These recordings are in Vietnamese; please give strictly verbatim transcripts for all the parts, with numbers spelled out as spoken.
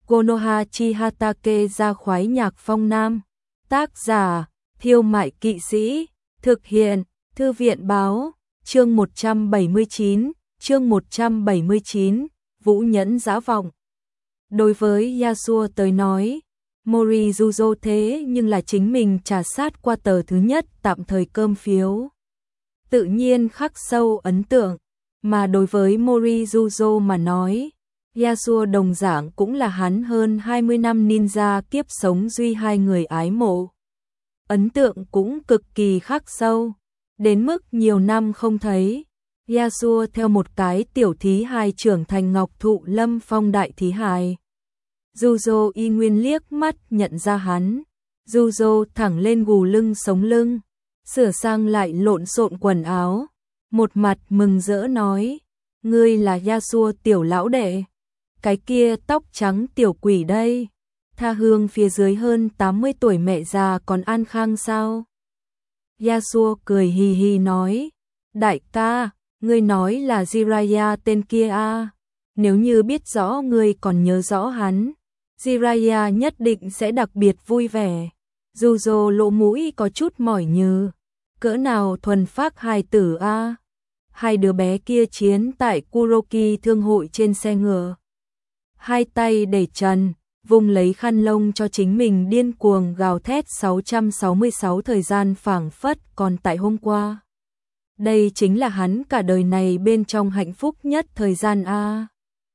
Konoha Chihatake ra khoái nhạc phong nam. Tác giả, Thiêu Mại Kỵ Sĩ. Thực hiện, Thư viện Báo. Chương một trăm bảy mươi chín, chương một trăm bảy mươi chín, Vũ Nhẫn Dã Vọng. Đối với Yasuo tới nói, Morijuzo thế nhưng là chính mình trả sát qua tờ thứ nhất tạm thời cơm phiếu. Tự nhiên khắc sâu ấn tượng, mà đối với Morijuzo mà nói, Yasuo đồng dạng cũng là hắn hơn hai mươi năm ninja kiếp sống duy hai người ái mộ. Ấn tượng cũng cực kỳ khắc sâu, đến mức nhiều năm không thấy, Yasuo theo một cái tiểu thí hài trưởng thành ngọc thụ lâm phong đại thí hài. Juzo y nguyên liếc mắt nhận ra hắn, Juzo thẳng lên gù lưng sống lưng, sửa sang lại lộn xộn quần áo, một mặt mừng rỡ nói, ngươi là Yasuo tiểu lão đệ, cái kia tóc trắng tiểu quỷ đây, tha hương phía dưới hơn tám mươi tuổi mẹ già còn an khang sao? Yasuo cười hì hì nói, đại ca, ngươi nói là Jiraiya tên kia à, nếu như biết rõ ngươi còn nhớ rõ hắn, Jiraiya nhất định sẽ đặc biệt vui vẻ. Juzo lỗ mũi có chút mỏi nhừ, cỡ nào thuần phác hài tử a. À? Hai đứa bé kia chiến tại Kuroki thương hội trên xe ngựa, hai tay để trần, vùng lấy khăn lông cho chính mình điên cuồng gào thét sáu trăm sáu mươi sáu thời gian phảng phất còn tại hôm qua. Đây chính là hắn cả đời này bên trong hạnh phúc nhất thời gian a. À.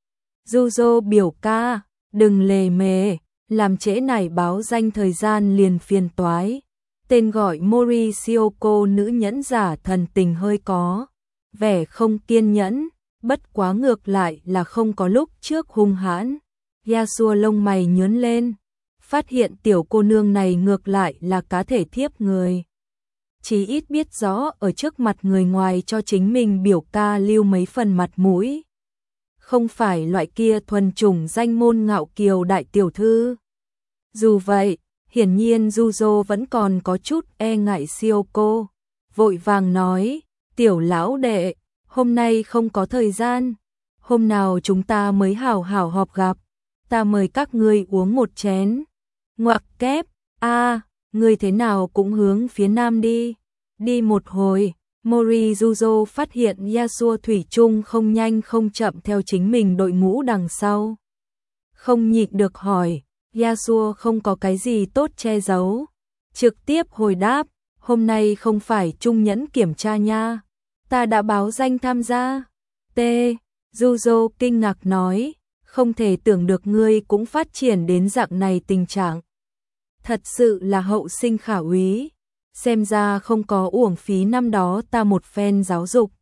Juzo biểu ca, đừng lề mề, làm trễ nải báo danh thời gian liền phiền toái. Tên gọi Mori Shioko nữ nhẫn giả thần tình hơi có vẻ không kiên nhẫn, bất quá ngược lại là không có lúc trước hung hãn. Yasuo lông mày nhướng lên, phát hiện tiểu cô nương này ngược lại là cá thể thiếp người. Chỉ ít biết rõ ở trước mặt người ngoài cho chính mình biểu ca lưu mấy phần mặt mũi. Không phải loại kia thuần chủng danh môn ngạo kiều đại tiểu thư. Dù vậy, hiển nhiên Juzo vẫn còn có chút e ngại Shioko, vội vàng nói, tiểu lão đệ, hôm nay không có thời gian, hôm nào chúng ta mới hảo hảo họp gặp, ta mời các ngươi uống một chén. Ngoặc kép, a, à, ngươi thế nào cũng hướng phía nam đi, đi một hồi. Morijuzo phát hiện Yasuo thủy chung không nhanh không chậm theo chính mình đội ngũ đằng sau. Không nhịn được hỏi, Yasuo không có cái gì tốt che giấu, trực tiếp hồi đáp, hôm nay không phải trung nhẫn kiểm tra nha, ta đã báo danh tham gia. T. Juzo kinh ngạc nói, không thể tưởng được ngươi cũng phát triển đến dạng này tình trạng. Thật sự là hậu sinh khả úy. Xem ra không có uổng phí năm đó ta một phen giáo dục.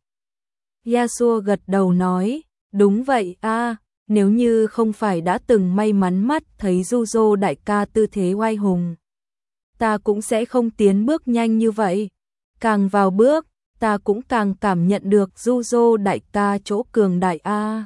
Yasuo gật đầu nói, đúng vậy a, à, nếu như không phải đã từng may mắn mắt thấy Juzo đại ca tư thế oai hùng, ta cũng sẽ không tiến bước nhanh như vậy. Càng vào bước, ta cũng càng cảm nhận được Juzo đại ca chỗ cường đại a. À.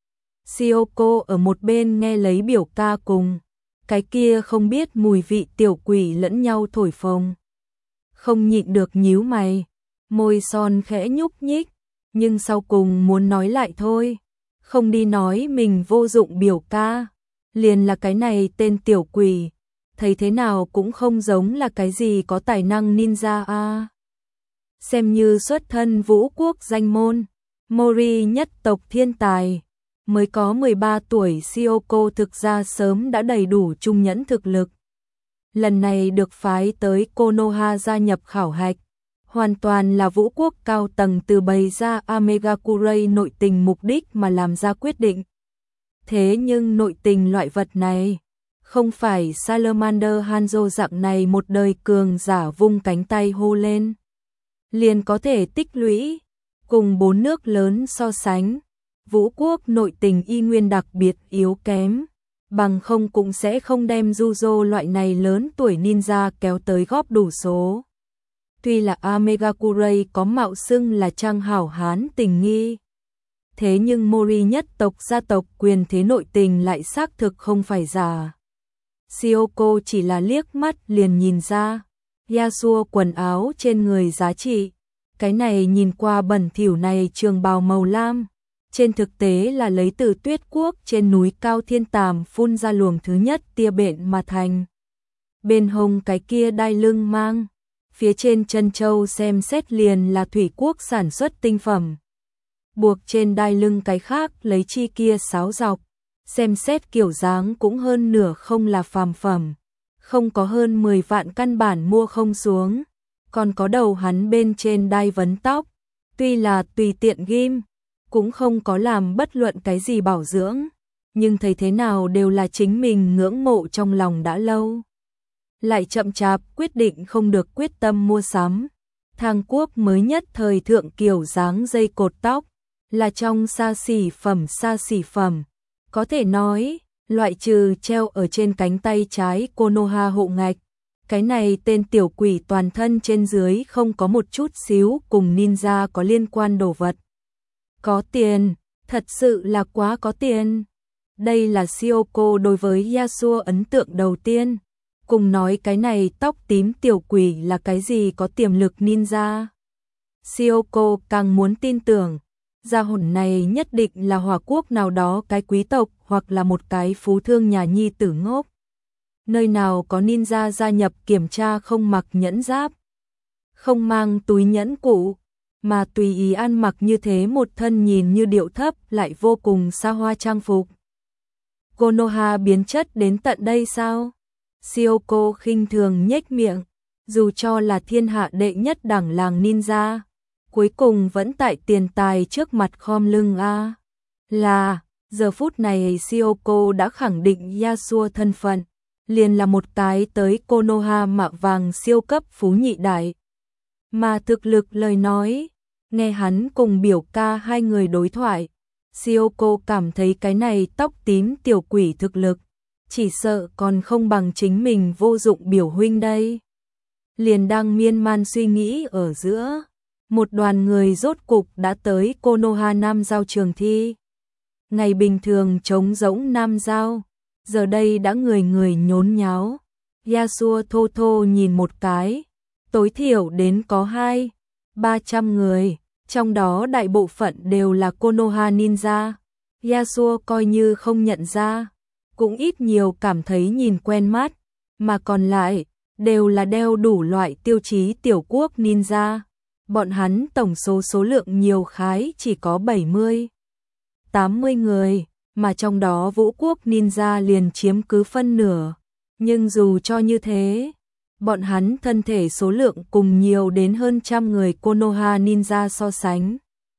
Shioko ở một bên nghe lấy biểu ca cùng cái kia không biết mùi vị tiểu quỷ lẫn nhau thổi phồng, không nhịn được nhíu mày, môi son khẽ nhúc nhích, nhưng sau cùng muốn nói lại thôi, không đi nói mình vô dụng biểu ca, liền là cái này tên tiểu quỷ, thấy thế nào cũng không giống là cái gì có tài năng ninja a. À. Xem như xuất thân vũ quốc danh môn, Mori nhất tộc thiên tài, mới có mười ba tuổi Shioko thực ra sớm đã đầy đủ trung nhẫn thực lực. Lần này được phái tới Konoha gia nhập khảo hạch, hoàn toàn là vũ quốc cao tầng từ bày ra Amegakurai nội tình mục đích mà làm ra quyết định. Thế nhưng nội tình loại vật này, không phải Salamander Hanzo dạng này một đời cường giả vung cánh tay hô lên, liền có thể tích lũy, cùng bốn nước lớn so sánh, vũ quốc nội tình y nguyên đặc biệt yếu kém. Bằng không cũng sẽ không đem Juzo loại này lớn tuổi ninja kéo tới góp đủ số. Tuy là Amegakurai có mạo xưng là trang hảo hán tình nghi, thế nhưng Mori nhất tộc gia tộc quyền thế nội tình lại xác thực không phải giả. Shioko chỉ là liếc mắt liền nhìn ra, Yasuo quần áo trên người giá trị, cái này nhìn qua bẩn thỉu này trường bào màu lam, trên thực tế là lấy từ Tuyết Quốc trên núi cao Thiên Tàm phun ra luồng thứ nhất tia bện mà thành. Bên hông cái kia đai lưng mang, phía trên chân châu xem xét liền là Thủy Quốc sản xuất tinh phẩm. Buộc trên đai lưng cái khác lấy chi kia sáo dọc, xem xét kiểu dáng cũng hơn nửa không là phàm phẩm, không có hơn mười vạn căn bản mua không xuống, còn có đầu hắn bên trên đai vấn tóc, tuy là tùy tiện ghim, cũng không có làm bất luận cái gì bảo dưỡng, nhưng thấy thế nào đều là chính mình ngưỡng mộ trong lòng đã lâu. Lại chậm chạp quyết định không được quyết tâm mua sắm. Thang Quốc mới nhất thời thượng kiểu dáng dây cột tóc, là trong xa xỉ phẩm xa xỉ phẩm. Có thể nói, loại trừ treo ở trên cánh tay trái Konoha hộ ngạch, cái này tên tiểu quỷ toàn thân trên dưới không có một chút xíu cùng ninja có liên quan đồ vật. Có tiền, thật sự là quá có tiền. Đây là Shiyoko đối với Yasuo ấn tượng đầu tiên. Cùng nói cái này tóc tím tiểu quỷ là cái gì có tiềm lực ninja. Shiyoko càng muốn tin tưởng, gia hồn này nhất định là Hỏa Quốc nào đó cái quý tộc hoặc là một cái phú thương nhà nhi tử ngốc. Nơi nào có ninja gia nhập kiểm tra không mặc nhẫn giáp, không mang túi nhẫn cụ, mà tùy ý ăn mặc như thế một thân nhìn như điệu thấp lại vô cùng xa hoa trang phục. Konoha biến chất đến tận đây sao? Shiyoko khinh thường nhếch miệng, dù cho là thiên hạ đệ nhất đẳng làng ninja, cuối cùng vẫn tại tiền tài trước mặt khom lưng a. Là, giờ phút này Shiyoko đã khẳng định Yasuo thân phận, liền là một cái tới Konoha mạ vàng siêu cấp phú nhị đại. Mà thực lực lời nói, nghe hắn cùng biểu ca hai người đối thoại, Shiyoko cảm thấy cái này tóc tím tiểu quỷ thực lực, chỉ sợ còn không bằng chính mình vô dụng biểu huynh đây. Liền đang miên man suy nghĩ ở giữa, một đoàn người rốt cục đã tới Konoha Nam Giao trường thi. Ngày bình thường trống rỗng Nam Giao, giờ đây đã người người nhốn nháo. Yasuo thô thô nhìn một cái, tối thiểu đến có hai, ba trăm người, trong đó đại bộ phận đều là Konoha ninja. Yasuo coi như không nhận ra, cũng ít nhiều cảm thấy nhìn quen mắt, mà còn lại đều là đeo đủ loại tiêu chí tiểu quốc ninja. Bọn hắn tổng số số lượng nhiều khái chỉ có bảy mươi, tám mươi người, mà trong đó Vũ quốc ninja liền chiếm cứ phân nửa. Nhưng dù cho như thế, bọn hắn thân thể số lượng cùng nhiều đến hơn trăm người Konoha ninja so sánh,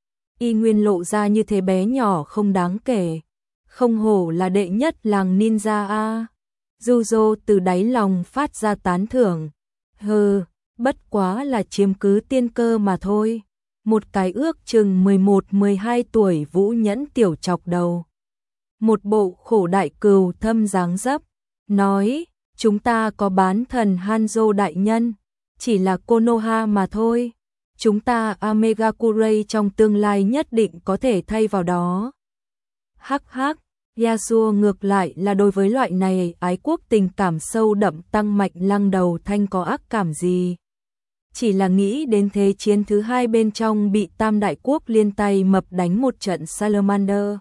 y nguyên lộ ra như thế bé nhỏ không đáng kể. Không hổ là đệ nhất làng ninja a. Juzo từ đáy lòng phát ra tán thưởng. Hừ, bất quá là chiếm cứ tiên cơ mà thôi. Một cái ước chừng mười một mười hai tuổi vũ nhẫn tiểu chọc đầu, một bộ khổ đại cừu thâm dáng dấp, nói, chúng ta có bán thần Hanzo đại nhân, chỉ là Konoha mà thôi. Chúng ta Amegakurai trong tương lai nhất định có thể thay vào đó. Hắc hắc, Yasuo ngược lại là đối với loại này ái quốc tình cảm sâu đậm tăng mạnh lăng đầu thanh có ác cảm gì. Chỉ là nghĩ đến thế chiến thứ hai bên trong bị tam đại quốc liên tay mập đánh một trận Salamander.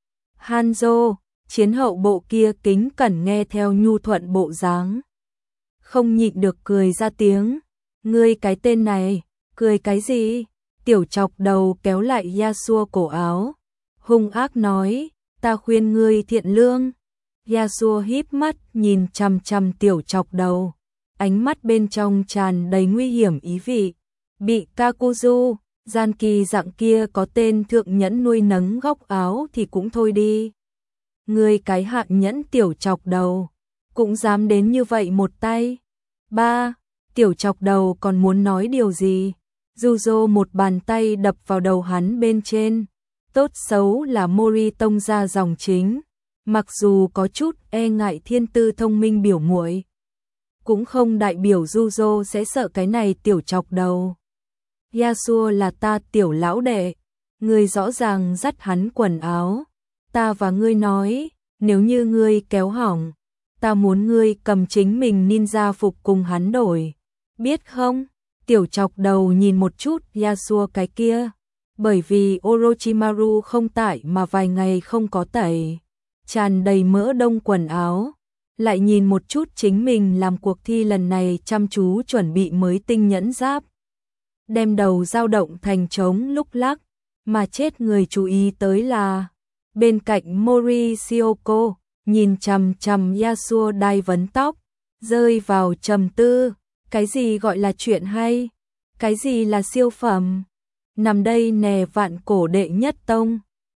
Hanzo, chiến hậu bộ kia kính cẩn nghe theo nhu thuận bộ dáng, không nhịn được cười ra tiếng. Ngươi cái tên này, cười cái gì? Tiểu chọc đầu kéo lại Yasuo cổ áo, hung ác nói, ta khuyên ngươi thiện lương. Yasuo híp mắt nhìn chằm chằm tiểu chọc đầu, ánh mắt bên trong tràn đầy nguy hiểm ý vị. Bị Kakuzu, gian kỳ dạng kia có tên thượng nhẫn nuôi nấng góc áo thì cũng thôi đi. Ngươi cái hạn nhẫn tiểu chọc đầu, cũng dám đến như vậy một tay. Ba, tiểu chọc đầu còn muốn nói điều gì? Juzo một bàn tay đập vào đầu hắn bên trên. Tốt xấu là Mori tông ra dòng chính, mặc dù có chút e ngại thiên tư thông minh biểu muội, cũng không đại biểu Juzo sẽ sợ cái này tiểu chọc đầu. Yasuo là ta tiểu lão đệ, ngươi rõ ràng dắt hắn quần áo, ta và ngươi nói, nếu như ngươi kéo hỏng, ta muốn ngươi cầm chính mình ninja phục cùng hắn đổi, biết không? Tiểu chọc đầu nhìn một chút Yasuo cái kia, bởi vì Orochimaru không tại mà vài ngày không có tẩy, tràn đầy mỡ đông quần áo. Lại nhìn một chút chính mình làm cuộc thi lần này chăm chú chuẩn bị mới tinh nhẫn giáp. Đem đầu dao động thành trống lúc lắc, mà chết người chú ý tới là bên cạnh Mori Shioko, nhìn chằm chằm Yasuo đai vấn tóc, rơi vào trầm tư, cái gì gọi là chuyện hay, cái gì là siêu phẩm, nằm đây nè vạn cổ đệ nhất tông,